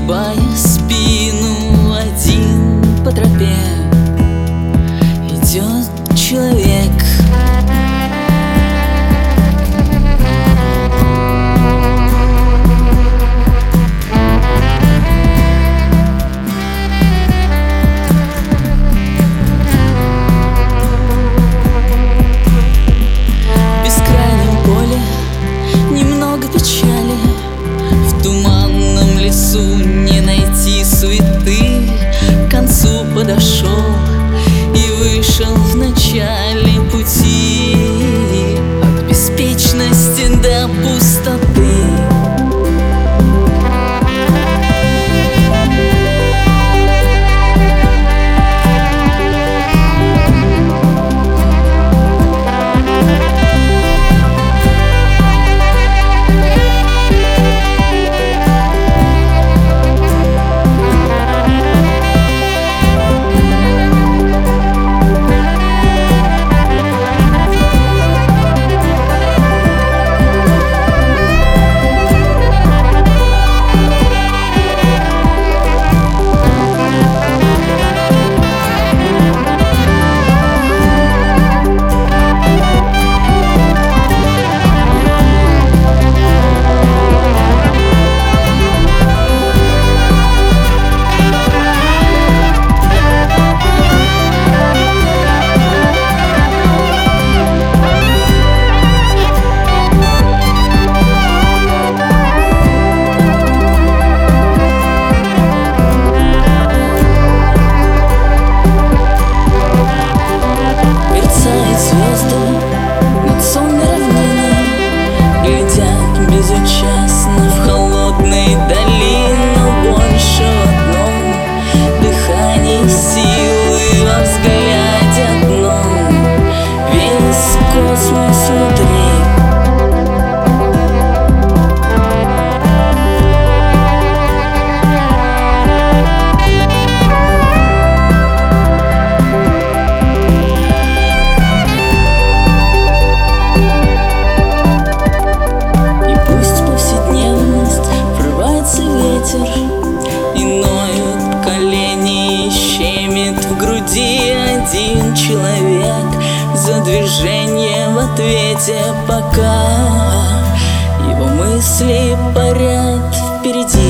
Выгибая спину, один по тропе идет человек. В бескрайнем поле немного печали, в туманном лесу не найти суеты. К концу подошел и вышел в начале пути от беспечности до пустоты. Безучастно в холодной долине, но больше в одном дыхании силы, во взгляде одном весь космос внутри. И ноют колени, щемит в груди один человек за движение в ответе, пока его мысли парят впереди.